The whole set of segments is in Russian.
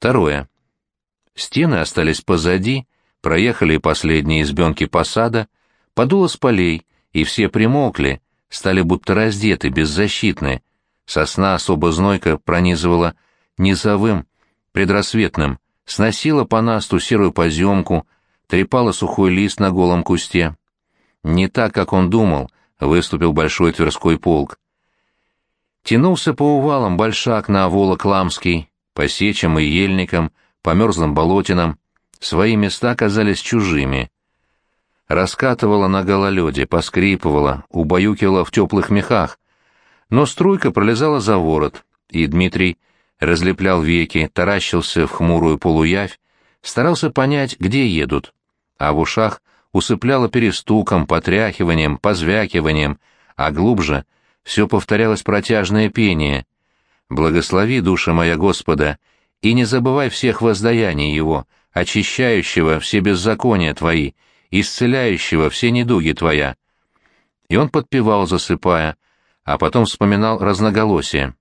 Второе. Стены остались позади, проехали последние избенки посада, подуло с полей, и все примолкли, стали будто раздеты, беззащитны. Сосна особо знойко пронизывала низовым, предрассветным, сносила по насту серую поземку, трепала сухой лист на голом кусте. Не так, как он думал, выступил большой Тверской полк. Тянулся по увалам большак на Волок-Ламский, по сечам и ельникам, по мерзлым болотинам. Свои места казались чужими. Раскатывала на гололеде, поскрипывала, убаюкивала в теплых мехах. Но струйка пролезала за ворот, и Дмитрий разлеплял веки, таращился в хмурую полуявь, старался понять, где едут. А в ушах усыпляло перестуком, потряхиванием, позвякиванием, а глубже все повторялось протяжное пение. «Благослови, душа моя Господа, и не забывай всех воздаяний Его, очищающего все беззакония Твои, исцеляющего все недуги Твоя». И он подпевал, засыпая, а потом вспоминал разноголосие.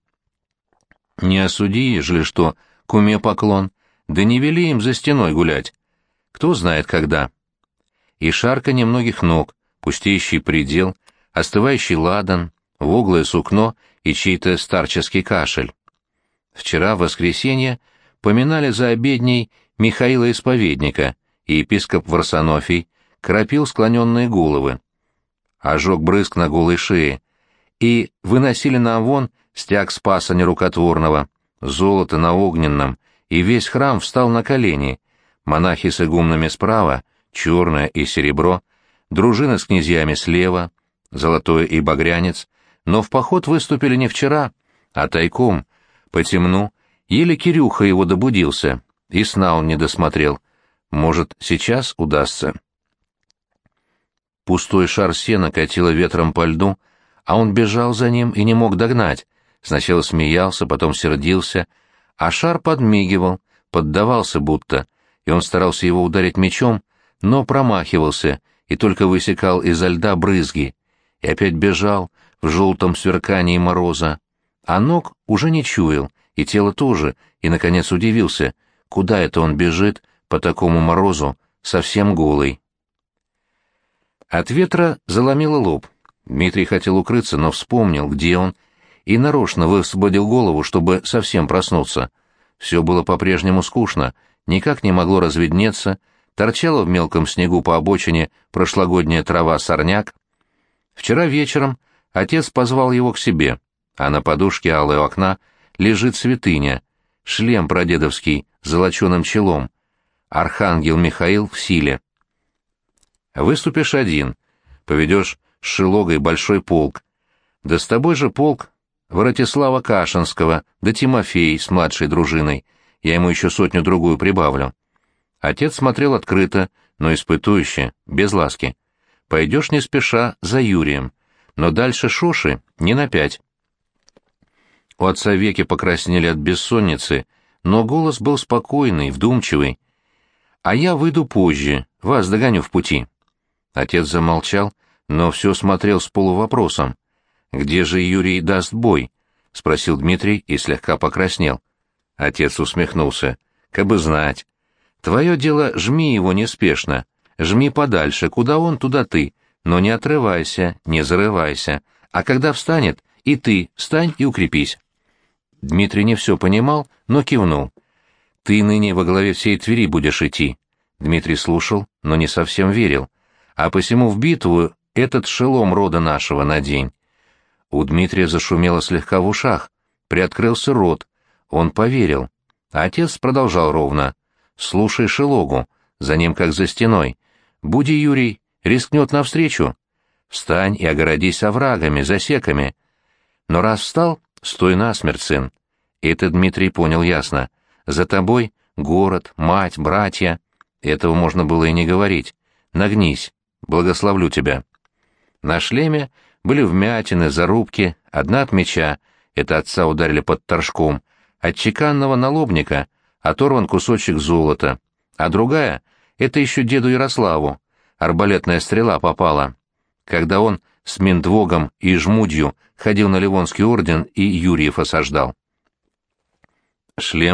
«Не осуди, ежели что, куме поклон, да не вели им за стеной гулять. Кто знает когда». И шарканье многих ног, пустеющий предел, остывающий ладан, воглое сукно и чей-то старческий кашель. Вчера, в воскресенье, поминали за обедней Михаила Исповедника, и епископ Варсонофий кропил склоненные головы. Ожег брызг на голой шее, и выносили на Авон стяг Спаса Нерукотворного, золото на огненном, и весь храм встал на колени, монахи с игумнами справа, черное и серебро, дружина с князьями слева, золотой и багрянец, но в поход выступили не вчера, а тайком, по темну, еле Кирюха его добудился, и сна он не досмотрел. Может, сейчас удастся. Пустой шар сена катило ветром по льду, а он бежал за ним и не мог догнать. Сначала смеялся, потом сердился, а шар подмигивал, поддавался будто, и он старался его ударить мечом, но промахивался и только высекал изо льда брызги, и опять бежал в желтом сверкании мороза, а ног уже не чуял, и тело тоже, и, наконец, удивился, куда это он бежит по такому морозу, совсем голый. От ветра заломило лоб. Дмитрий хотел укрыться, но вспомнил, где он, и нарочно высвободил голову, чтобы совсем проснуться. Все было по-прежнему скучно, никак не могло разведнеться, торчала в мелком снегу по обочине прошлогодняя трава-сорняк. Вчера вечером отец позвал его к себе, а на подушке алой у окна лежит святыня, шлем прадедовский с золоченым челом, архангел Михаил в силе. Выступишь один, поведешь с Шилогой большой полк, да с тобой же полк Воротислава Кашинского, да Тимофей с младшей дружиной, я ему еще 100-другую прибавлю. Отец смотрел открыто, но испытующе, без ласки. Пойдешь не спеша за Юрием, но дальше Шоши не на 5. У отца веки покраснели от бессонницы, но голос был спокойный, вдумчивый. «А я выйду позже, вас догоню в пути». Отец замолчал, но все смотрел с полувопросом. «Где же Юрий даст бой?» — спросил Дмитрий и слегка покраснел. Отец усмехнулся. «Кабы знать. Твое дело, жми его неспешно. Жми подальше, куда он, туда ты, но не отрывайся, не зарывайся. А когда встанет, и ты встань и укрепись». Дмитрий не все понимал, но кивнул. «Ты ныне во главе всей Твери будешь идти». Дмитрий слушал, но не совсем верил. «А посему в битву этот шелом рода нашего надень». У Дмитрия зашумело слегка в ушах, приоткрылся рот. Он поверил. А отец продолжал ровно. «Слушай Шелогу, за ним как за стеной. Буди, Юрий, рискнет навстречу. Встань и огородись оврагами, засеками. Но раз встал, стой насмерть, сын». Это Дмитрий понял ясно. За тобой город, мать, братья. Этого можно было и не говорить. Нагнись, благословлю тебя. На шлеме были вмятины, зарубки, одна от меча, это отца ударили под торжком, от чеканного налобника оторван кусочек золота, а другая — это еще деду Ярославу, арбалетная стрела попала, когда он с Миндвогом и Жмудью ходил на Ливонский орден и Юрьев осаждал. Шлем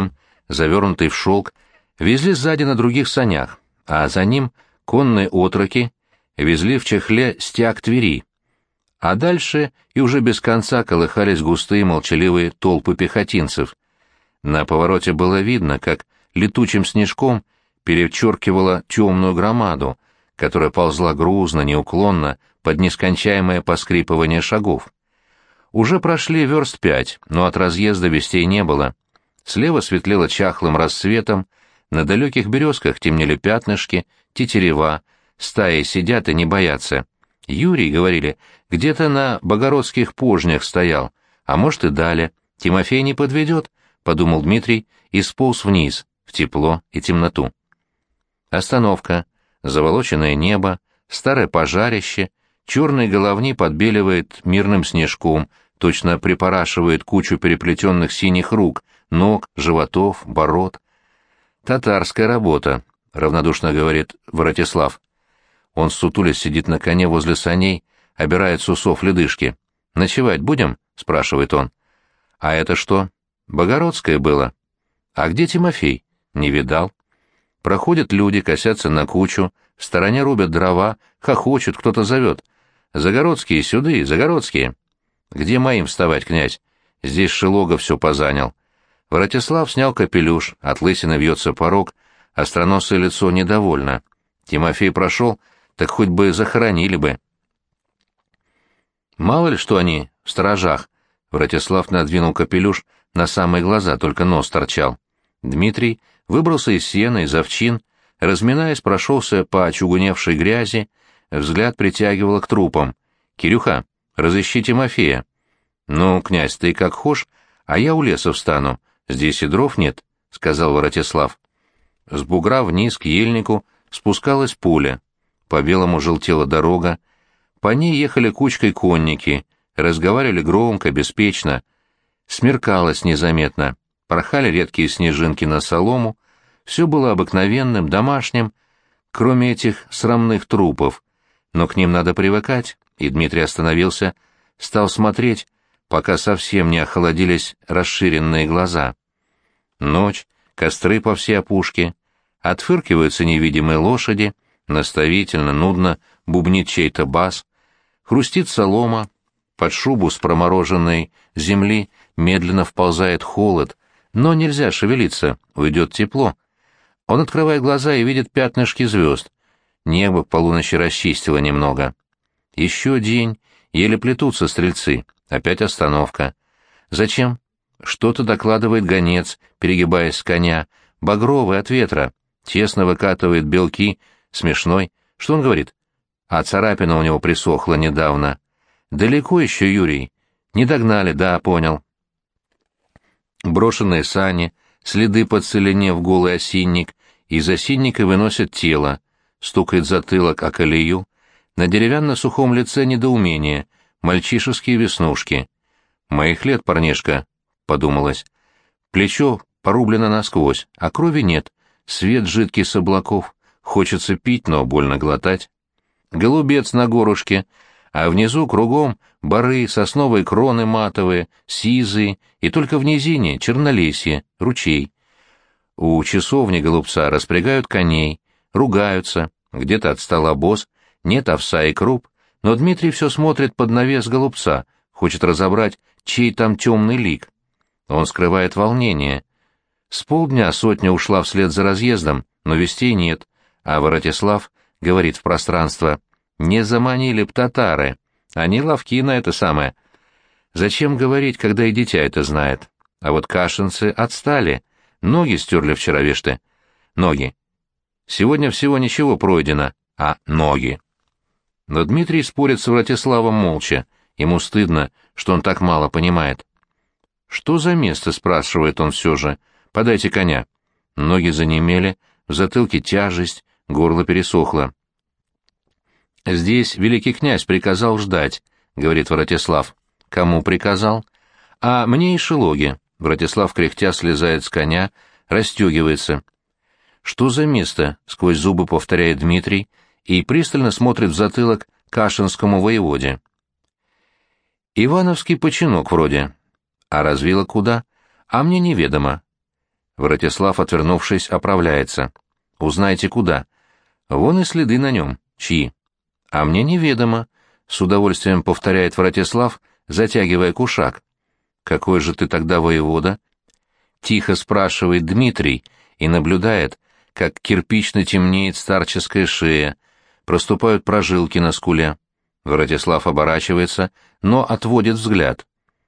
завернутый в шелк, везли сзади на других санях, а за ним конные отроки везли в чехле стяг Твери. А дальше и уже без конца колыхались густые молчаливые толпы пехотинцев. На повороте было видно, как летучим снежком перечеркивала темную громаду, которая ползла грузно, неуклонно, под нескончаемое поскрипывание шагов. Уже прошли верст 5, но от разъезда вестей не было. Слева светлело чахлым рассветом, на далеких березках темнели пятнышки, тетерева, стаи сидят и не боятся. Юрий, говорили, где-то на богородских пожнях стоял, а может и далее. Тимофей не подведет, — подумал Дмитрий и сполз вниз, в тепло и темноту. Остановка, заволоченное небо, старое пожарище, черные головни подбеливает мирным снежком, точно припорашивает кучу переплетенных синих рук, ног, животов, бород. «Татарская работа», — равнодушно говорит Воротислав. Он сутулясь сидит на коне возле саней, обирает с усов ледышки. «Ночевать будем?» — спрашивает он. «А это что?» «Богородское было». «А где Тимофей?» «Не видал». Проходят люди, косятся на кучу, в стороне рубят дрова, хохочут, кто-то зовет. «Загородские сюды, Загородские!» «Где моим вставать, князь? Здесь Шелога все позанял». Воротислав снял капелюш, от лысины вьется порог, остроносое лицо недовольно. Тимофей прошел, так хоть бы захоронили бы. Мало ли что они в сторожах. Воротислав надвинул капелюш на самые глаза, только нос торчал. Дмитрий выбрался из сена, из овчин, разминаясь, прошелся по очугуневшей грязи, взгляд притягивало к трупам. «Кирюха, разыщи Тимофея». «Ну, князь, ты как хошь, а я у леса встану. Здесь и дров нет», — сказал Воротислав. С бугра вниз к ельнику спускалась пуля. По белому желтела дорога. По ней ехали кучкой конники, разговаривали громко, беспечно. Смеркалось незаметно, порхали редкие снежинки на солому. Все было обыкновенным, домашним, кроме этих срамных трупов. Но к ним надо привыкать, и Дмитрий остановился, стал смотреть, пока совсем не охолодились расширенные глаза. Ночь, костры по всей опушке, отфыркиваются невидимые лошади, наставительно, нудно бубнит чей-то бас, хрустит солома, под шубу с промороженной земли медленно вползает холод, но нельзя шевелиться, уйдет тепло. Он открывает глаза и видит пятнышки звезд. Небо к полуночи расчистило немного. Еще день, еле плетутся стрельцы, опять остановка. Зачем? Что-то докладывает гонец, перегибаясь с коня, багровый от ветра, тесно выкатывает белки, смешной. Что он говорит? А царапина у него присохла недавно. Далеко еще, Юрий? Не догнали, да, понял. Брошенные сани, следы по целине в голый осинник, из осинника выносят тело, стукает затылок о колею, на деревянно-сухом лице недоумение, мальчишеские веснушки. «Моих лет, парнишка», — подумалось. Плечо порублено насквозь, а крови нет, свет жидкий с облаков, хочется пить, но больно глотать. Голубец на горушке, а внизу кругом боры, сосновые кроны матовые, сизые, и только в низине чернолесье, ручей. У часовни голубца распрягают коней, ругаются, где-то отстал обоз, нет овса и круп, но Дмитрий все смотрит под навес голубца, хочет разобрать, чей там темный лик. Он скрывает волнение. С полдня сотня ушла вслед за разъездом, но вестей нет, а Воротислав говорит в пространство: «Не заманили б татары, они ловки на это самое». Зачем говорить, когда и дитя это знает? А вот кашинцы отстали, ноги стерли вчера, вишь ты. Ноги. Сегодня всего ничего пройдено, а ноги. Но Дмитрий спорит с Воротиславом молча, ему стыдно, что он так мало понимает. «Что за место?» — спрашивает он все же. «Подайте коня». Ноги занемели, в затылке тяжесть, горло пересохло. «Здесь великий князь приказал ждать», — говорит Воротислав. «Кому приказал?» «А мне и Шелоге». Воротислав кряхтя слезает с коня, расстегивается. «Что за место?» — сквозь зубы повторяет Дмитрий и пристально смотрит в затылок кашинскому воеводе. «Ивановский починок вроде. А развило куда? А мне неведомо». Вратислав, отвернувшись, оправляется. «Узнайте, куда. Вон и следы на нем. Чьи?» «А мне неведомо», — с удовольствием повторяет Вратислав, затягивая кушак. «Какой же ты тогда воевода?» — тихо спрашивает Дмитрий и наблюдает, как кирпично темнеет старческая шея, проступают прожилки на скуле. Вратислав оборачивается, но отводит взгляд.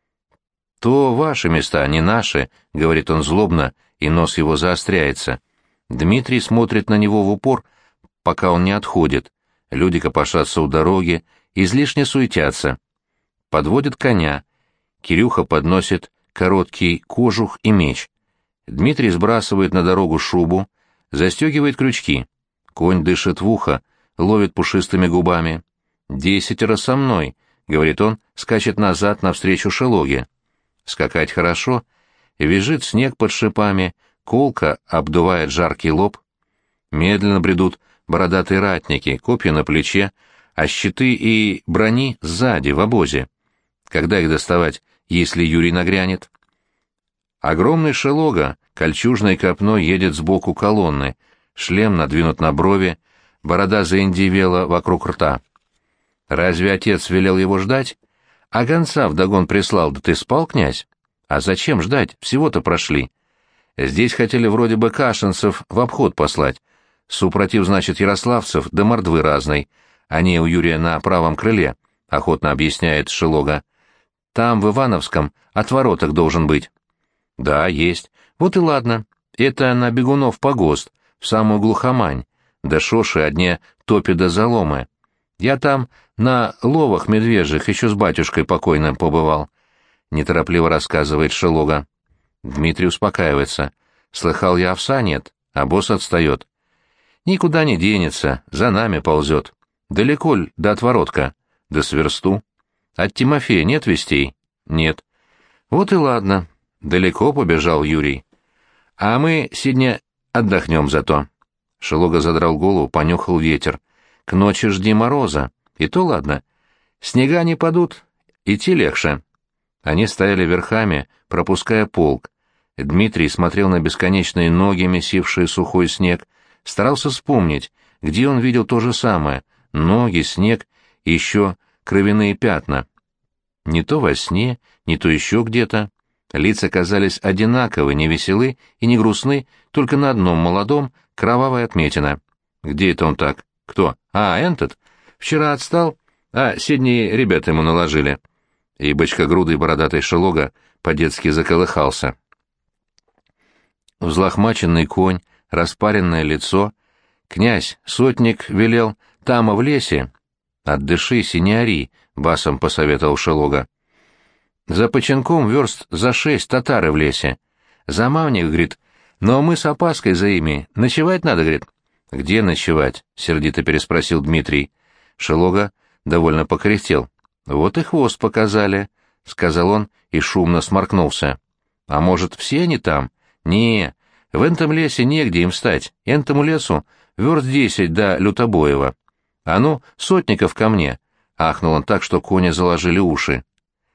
«То ваши места, не наши», — говорит он злобно, и нос его заостряется. Дмитрий смотрит на него в упор, пока он не отходит. Люди копошатся у дороги, излишне суетятся. Подводят коня. Кирюха подносит короткий кожух и меч. Дмитрий сбрасывает на дорогу шубу, застегивает крючки. Конь дышит в ухо, ловит пушистыми губами. «10 со мной», — говорит он, скачет назад навстречу шелоге. Скакать хорошо. Визжит снег под шипами, колка обдувает жаркий лоб. Медленно бредут бородатые ратники, копья на плече, а щиты и брони сзади, в обозе. Когда их доставать, если Юрий нагрянет? Огромный шелога кольчужной копной едет сбоку колонны, шлем надвинут на брови, борода заиндивела вокруг рта. Разве отец велел его ждать? А гонца вдогон прислал, да ты спал, князь? А зачем ждать? Всего-то прошли. Здесь хотели вроде бы кашинцев в обход послать. Супротив, значит, ярославцев, да мордвы разной. Они у Юрия на правом крыле, — охотно объясняет Шелога. Там, в Ивановском, отвороток должен быть. Да, есть. Вот и ладно. Это на бегунов погост, в самую глухомань. Да шоши одни топи да заломы. Я там на ловах медвежьих еще с батюшкой покойным побывал. Неторопливо рассказывает Шелога. Дмитрий успокаивается. Слыхал я, овса нет, а босс отстает. Никуда не денется, за нами ползет. Далеко ль до отворотка? До сверсту. От Тимофея нет вестей? Нет. Вот и ладно. Далеко побежал Юрий. А мы сегодня отдохнем зато. Шелога задрал голову, понюхал ветер. К ночи жди мороза. И то ладно. Снега не падут, идти легче. Они стояли верхами, пропуская полк. Дмитрий смотрел на бесконечные ноги, месившие сухой снег, старался вспомнить, где он видел то же самое — ноги, снег и еще кровяные пятна. Не то во сне, не то еще где-то. Лица казались одинаковы, не веселы и не грустны, только на одном молодом кровавая отметина. Где это он так? Кто? А, этот? Вчера отстал, а седние ребята ему наложили. И бочкогрудый бородатый Шелога по-детски заколыхался. Взлохмаченный конь, распаренное лицо. Князь, сотник велел, там, в лесе. Отдышись и не ори, басом посоветовал Шелога. За починком верст за 6 татары в лесе. За мавник, говорит, но мы с опаской за ими. Ночевать надо, говорит. Где ночевать? Сердито переспросил Дмитрий. Шелога довольно покряхтел. Вот и хвост показали, сказал он и шумно сморкнулся. А может, все они там? Не, в этом лесе негде им встать. Этому лесу верст 10 до Лютобоева. А ну, сотников ко мне, ахнул он так, что кони заложили уши.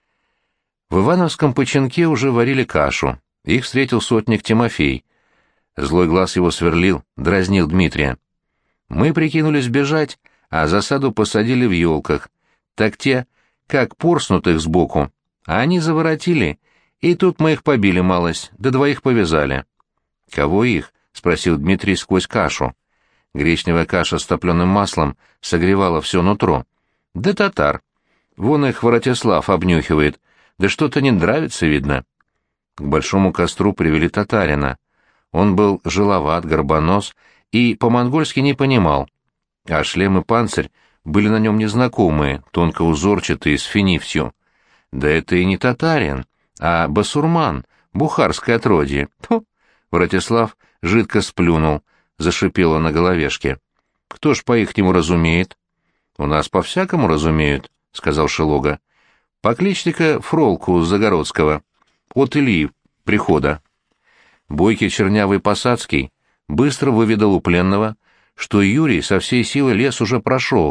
В Ивановском починке уже варили кашу. Их встретил сотник Тимофей. Злой глаз его сверлил, дразнил Дмитрия. Мы прикинулись бежать, а засаду посадили в елках. Так те, как порснут их сбоку, а они заворотили, и тут мы их побили малость, да 2 повязали. — Кого их? — спросил Дмитрий сквозь кашу. Гречневая каша с топленым маслом согревала все нутро. — Да татар. Вон их Вратислав обнюхивает. Да что-то не нравится, видно. К большому костру привели татарина. Он был жиловат, горбонос и по-монгольски не понимал, а шлем и панцирь были на нем незнакомые, тонко узорчатые, с финифтью. Да это и не татарин, а басурман, бухарское отродье. Тьфу! Вратислав жидко сплюнул, зашипело на головешке. Кто ж по-ихнему разумеет? У нас по-всякому разумеют, сказал Шелога. Покличьте-ка Фролку с Загородского, от Ильи прихода. Бойкий чернявый Посадский быстро выведал у пленного, что Юрий со всей силы лес уже прошел,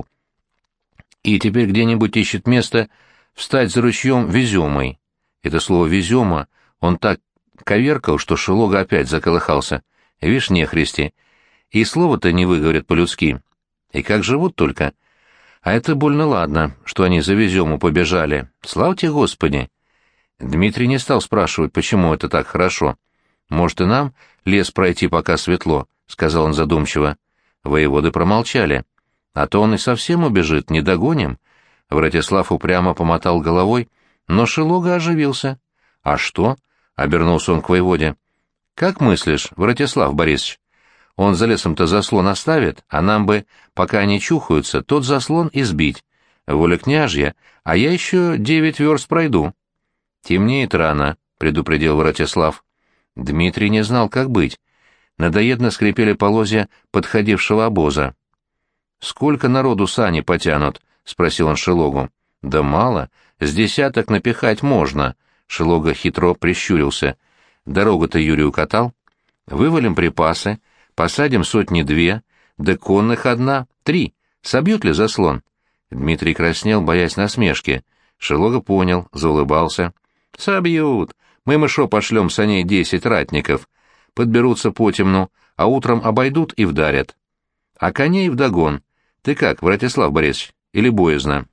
и теперь где-нибудь ищет место встать за ручьем Веземой. Это слово «Везема» он так коверкал, что Шелога опять заколыхался. Вишь, нехристи. И слова-то не выговорят по-людски. И как живут только. А это больно ладно, что они за Везему побежали. Славьте Господи! Дмитрий не стал спрашивать, почему это так хорошо. «Может, и нам лес пройти, пока светло», — сказал он задумчиво. Воеводы промолчали. «А то он и совсем убежит, не догоним». Вратислав упрямо помотал головой, но Шелога оживился. «А что?» — обернулся он к воеводе. «Как мыслишь, Вратислав Борисович? Он за лесом-то заслон оставит, а нам бы, пока они чухаются, тот заслон избить. Воля княжья, а я еще 9 верст пройду». «Темнеет рано», — предупредил Вратислав. Дмитрий не знал, как быть. Надоедно скрипели полозья подходившего обоза. «Сколько народу сани потянут?» — спросил он Шелогу. «Да мало, с десяток напихать можно», — Шелога хитро прищурился. «Дорогу-то Юрий укатал. Вывалим припасы, посадим 100-2, да конных 1-3. Собьют ли заслон?» Дмитрий краснел, боясь насмешки. Шелога понял, заулыбался. «Собьют. Мы мышо пошлем саней 10 ратников. Подберутся потемну, а утром обойдут и вдарят. А коней вдогон. Ты как, Вратислав Борисович, или боязно?»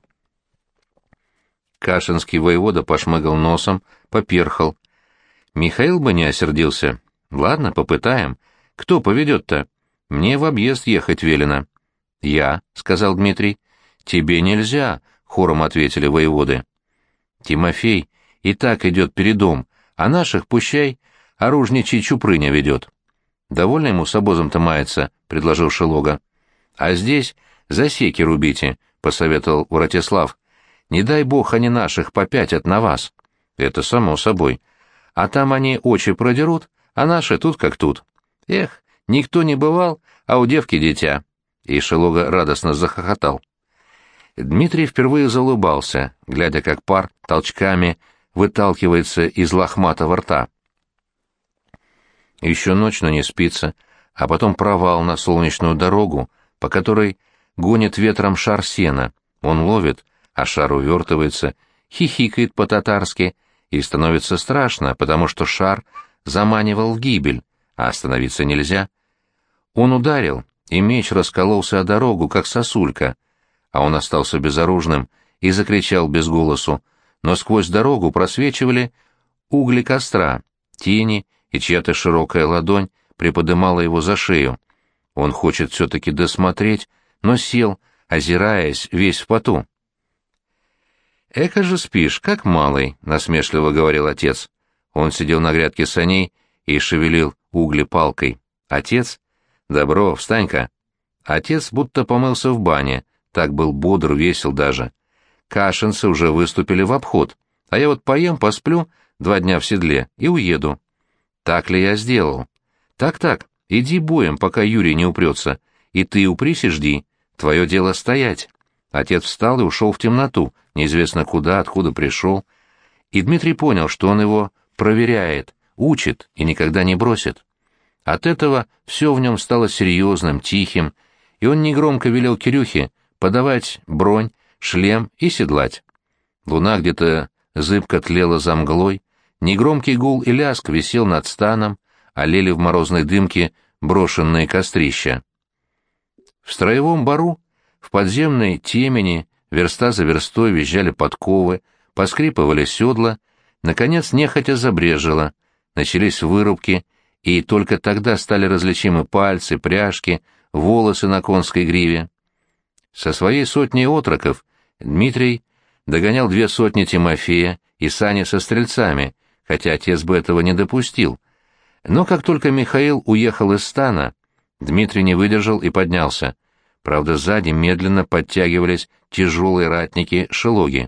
Кашинский воевода пошмыгал носом, поперхал. «Михаил бы не осердился. Ладно, попытаем. Кто поведет-то? Мне в объезд ехать велено». «Я», — сказал Дмитрий. «Тебе нельзя», — хором ответили воеводы. «Тимофей и так идет передом, а наших, пущай, оружничий Чупрыня ведет». «Довольно ему с обозом-то мается», — предложил Шелога. «А здесь засеки рубите», — посоветовал Вратислав. «Не дай бог они наших попятят на вас». «Это само собой. А там они очи продерут, а наши тут как тут. Эх, никто не бывал, а у девки дитя». И Шелога радостно захохотал. Дмитрий впервые заулыбался, глядя, как пар толчками выталкивается из лохматого рта. Еще ночь, но не спится, а потом провал на солнечную дорогу, по которой гонит ветром шар сена. Он ловит, а шар увертывается, хихикает по-татарски, и становится страшно, потому что шар заманивал в гибель, а остановиться нельзя. Он ударил, и меч раскололся о дорогу, как сосулька, а он остался безоружным и закричал без голосу, но сквозь дорогу просвечивали угли костра, тени, и чья-то широкая ладонь приподымала его за шею. Он хочет все-таки досмотреть, но сел, озираясь, весь в поту. «Эко же спишь, как малый», — насмешливо говорил отец. Он сидел на грядке саней и шевелил угли палкой. «Отец? Добро, встань-ка». Отец будто помылся в бане, так был бодр, весел даже. Кашинцы уже выступили в обход, а я вот поем, посплю 2 дня в седле и уеду. Так ли я сделал? Так, иди боем, пока Юрий не упрется, и ты упрись и жди, твое дело стоять. Отец встал и ушел в темноту, неизвестно куда, откуда пришел, и Дмитрий понял, что он его проверяет, учит и никогда не бросит. От этого все в нем стало серьезным, тихим, и он негромко велел Кирюхе подавать бронь, шлем и седлать. Луна где-то зыбко тлела за мглой, негромкий гул и лязг висел над станом, олели в морозной дымке брошенные кострища. В строевом бару, в подземной темени, верста за верстой визжали подковы, поскрипывали седла, наконец нехотя забрежило, начались вырубки, и только тогда стали различимы пальцы, пряжки, волосы на конской гриве. Со своей сотней отроков Дмитрий догонял 2 сотни Тимофея и сани со стрельцами, хотя отец бы этого не допустил. Но как только Михаил уехал из стана, Дмитрий не выдержал и поднялся. Правда, сзади медленно подтягивались тяжелые ратники Шелоги.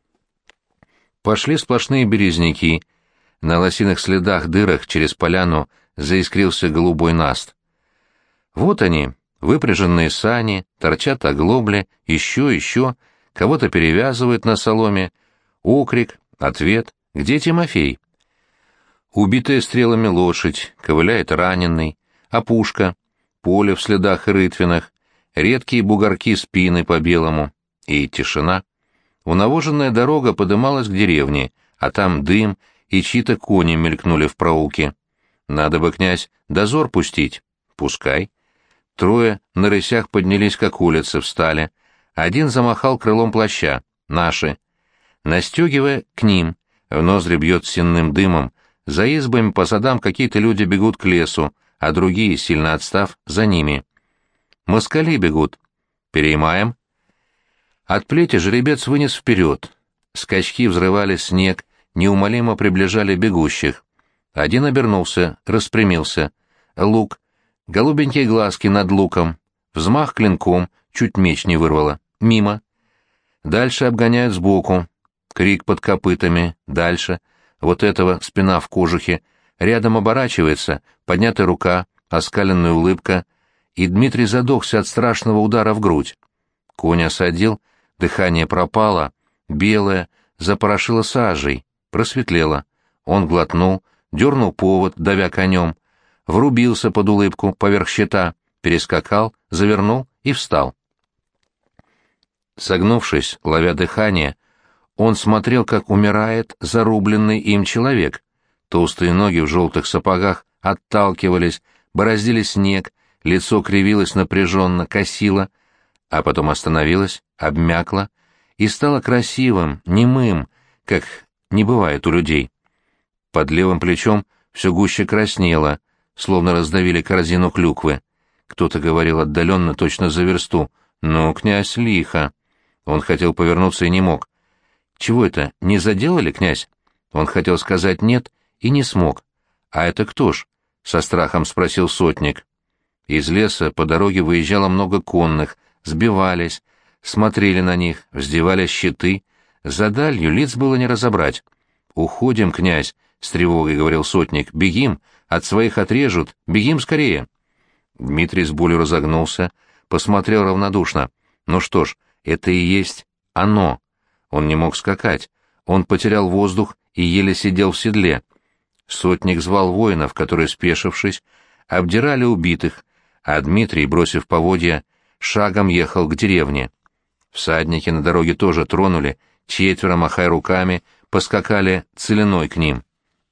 Пошли сплошные березняки, на лосиных следах дырах через поляну заискрился голубой наст. Вот они, выпряженные сани, торчат оглобли, еще, кого-то перевязывают на соломе. Окрик, ответ, где Тимофей? Убитая стрелами лошадь, ковыляет раненый, опушка, поле в следах и рытвинах, редкие бугорки спины по белому, и тишина. Унавоженная дорога подымалась к деревне, а там дым и чьи-то кони мелькнули в проулке. «Надо бы, князь, дозор пустить». «Пускай». Трое на рысях поднялись, как улицы, встали. Один замахал крылом плаща. «Наши». Настегивая, к ним. В ноздри бьет сенным дымом. За избами по садам какие-то люди бегут к лесу, а другие, сильно отстав, за ними. Москали бегут. «Переймаем». От плети жеребец вынес вперед. Скачки взрывали снег, неумолимо приближали бегущих. Один обернулся, распрямился. Лук. Голубенькие глазки над луком. Взмах клинком, чуть меч не вырвало. Мимо. Дальше обгоняют сбоку. Крик под копытами. Дальше. Вот этого спина в кожухе. Рядом оборачивается, поднятая рука, оскаленная улыбка. И Дмитрий задохся от страшного удара в грудь. Конь осадил, дыхание пропало, белое, запорошило сажей, просветлело. Он глотнул, дернул повод, давя конем, врубился под улыбку поверх щита, перескакал, завернул и встал. Согнувшись, ловя дыхание, он смотрел, как умирает зарубленный им человек. Толстые ноги в желтых сапогах отталкивались, бороздили снег, лицо кривилось напряженно, косило, а потом остановилось, обмякло и стало красивым, немым, как не бывает у людей. Под левым плечом все гуще краснело, словно раздавили корзину клюквы. Кто-то говорил отдаленно, точно за версту: «Ну, князь, лихо». Он хотел повернуться и не мог. «Чего это, не заделали, князь?» Он хотел сказать «нет» и не смог. «А это кто ж?» — со страхом спросил сотник. Из леса по дороге выезжало много конных, сбивались, смотрели на них, вздевали щиты. За далью лиц было не разобрать. «Уходим, князь», — с тревогой говорил сотник. «Бегим, от своих отрежут, бегим скорее». Дмитрий с болью разогнулся, посмотрел равнодушно. «Ну что ж, это и есть оно». Он не мог скакать. Он потерял воздух и еле сидел в седле. Сотник звал воинов, которые, спешившись, обдирали убитых, а Дмитрий, бросив поводья, шагом ехал к деревне. Всадники на дороге тоже тронули, четверо, махая руками, поскакали целиной к ним.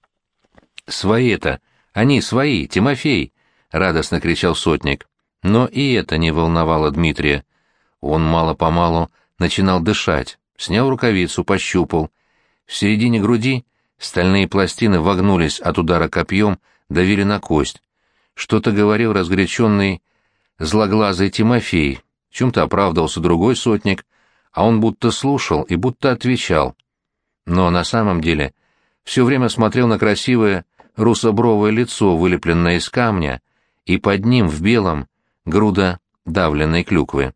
«Свои-то! Они свои! Тимофей!» — радостно кричал сотник. Но и это не волновало Дмитрия. Он мало-помалу начинал дышать, снял рукавицу, пощупал. В середине груди стальные пластины вогнулись от удара копьем, давили на кость. Что-то говорил разгоряченный злоглазый Тимофей, в чем-то оправдывался другой сотник, а он будто слушал и будто отвечал. Но на самом деле все время смотрел на красивое русобровое лицо, вылепленное из камня, и под ним в белом груда давленной клюквы.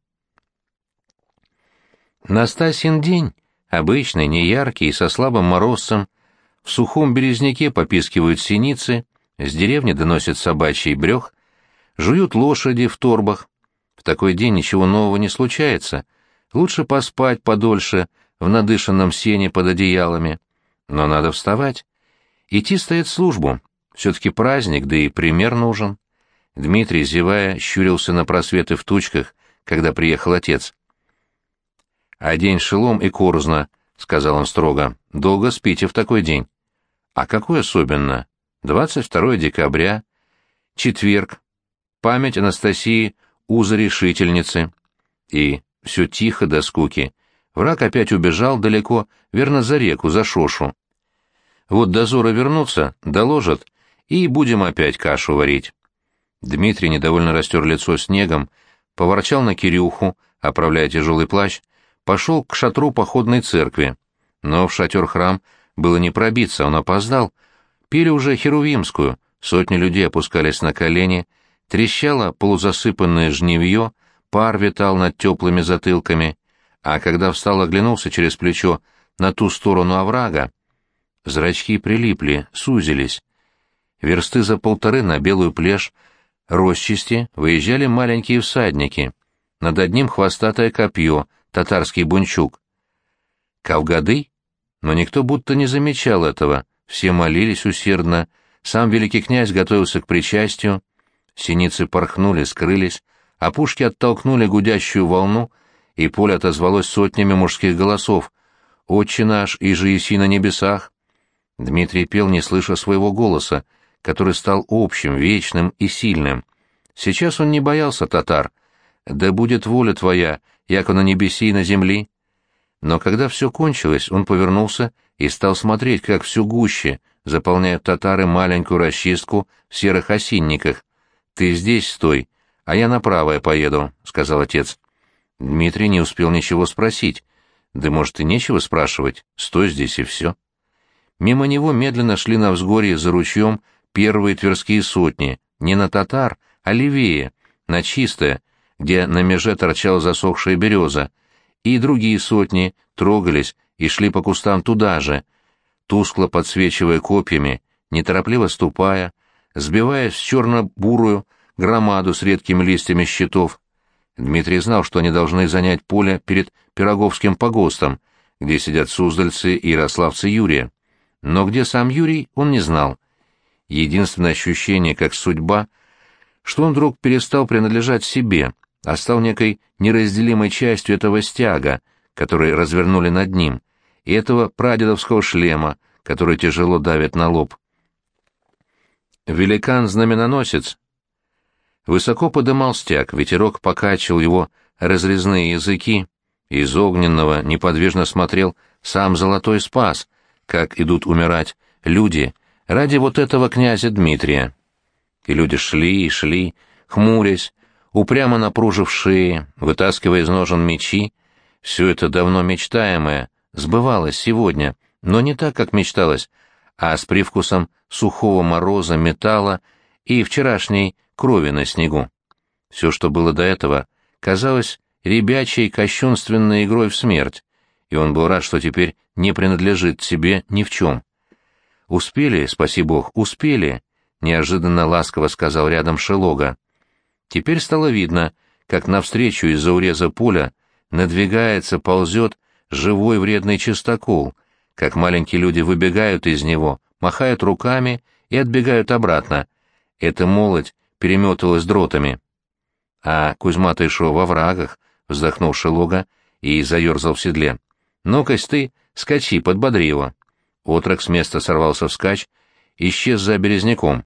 Настасьин день, обычный, неяркий, со слабым морозцем, в сухом березняке попискивают синицы, с деревни доносит собачий брёх, жуют лошади в торбах. В такой день ничего нового не случается. Лучше поспать подольше в надышанном сене под одеялами. Но надо вставать. Идти стоит службу. Все-таки праздник, да и пример нужен. Дмитрий, зевая, щурился на просветы в тучках, когда приехал отец. «Одень шелом и корзна», — сказал он строго. «Долго спите в такой день». «А какой особенно?» 22 декабря, четверг, память Анастасии Узорешительницы. И все тихо до скуки. Враг опять убежал далеко, верно, за реку, за Шошу. Вот дозоры вернутся, доложат, и будем опять кашу варить. Дмитрий недовольно растер лицо снегом, поворчал на Кирюху, оправляя тяжелый плащ, пошел к шатру походной церкви. Но в шатер-храм было не пробиться, он опоздал. Пили уже херувимскую, сотни людей опускались на колени, трещало полузасыпанное жнивье, пар витал над теплыми затылками, а когда встал, оглянулся через плечо на ту сторону оврага, зрачки прилипли, сузились. Версты за 1,5 на белую плешь росчисти выезжали маленькие всадники, над одним хвостатое копье, татарский бунчук. Кавгады? Но никто будто не замечал этого. Все молились усердно, сам великий князь готовился к причастию, синицы порхнули, скрылись, а пушки оттолкнули гудящую волну, и поле отозвалось сотнями мужских голосов: «Отче наш, иже еси на небесах!» Дмитрий пел, не слыша своего голоса, который стал общим, вечным и сильным. Сейчас он не боялся татар. «Да будет воля твоя, яко на небеси и на земли». Но когда все кончилось, он повернулся и стал смотреть, как все гуще заполняют татары маленькую расчистку в серых осинниках. «Ты здесь стой, а я направо поеду», — сказал отец. Дмитрий не успел ничего спросить. Да, может, и нечего спрашивать, стой здесь и все. Мимо него медленно шли на взгорье за ручьем первые тверские сотни, не на татар, а левее, на Чистое, где на меже торчала засохшая береза, и другие сотни трогались и шли по кустам туда же, тускло подсвечивая копьями, неторопливо ступая, сбиваясь в черно-бурую громаду с редкими листьями щитов. Дмитрий знал, что они должны занять поле перед Пироговским погостом, где сидят суздальцы и ярославцы Юрия. Но где сам Юрий, он не знал. Единственное ощущение, как судьба, что он вдруг перестал принадлежать себе, а стал некой неразделимой частью этого стяга, который развернули над ним, и этого прадедовского шлема, который тяжело давит на лоб. Великан-знаменоносец высоко подымал стяг, ветерок покачивал его разрезные языки, из огненного неподвижно смотрел сам Золотой Спас, как идут умирать люди ради вот этого князя Дмитрия. И люди шли и шли, хмурясь, упрямо напружив шеи, вытаскивая из ножен мечи. Все это давно мечтаемое сбывалось сегодня, но не так, как мечталось, а с привкусом сухого мороза, металла и вчерашней крови на снегу. Все, что было до этого, казалось ребячей кощунственной игрой в смерть, и он был рад, что теперь не принадлежит себе ни в чем. «Успели, спаси Бог, успели», — неожиданно ласково сказал рядом Шелога. Теперь стало видно, как навстречу из-за уреза поля надвигается, ползет живой вредный чистокол, как маленькие люди выбегают из него, махают руками и отбегают обратно. Эта молоть переметалась дротами. А Кузьма-то шо во врагах, вздохнул Шелога и заерзал в седле. Ну-кась ты, скачи, подбодри его. Отрок с места сорвался вскачь, исчез за березняком.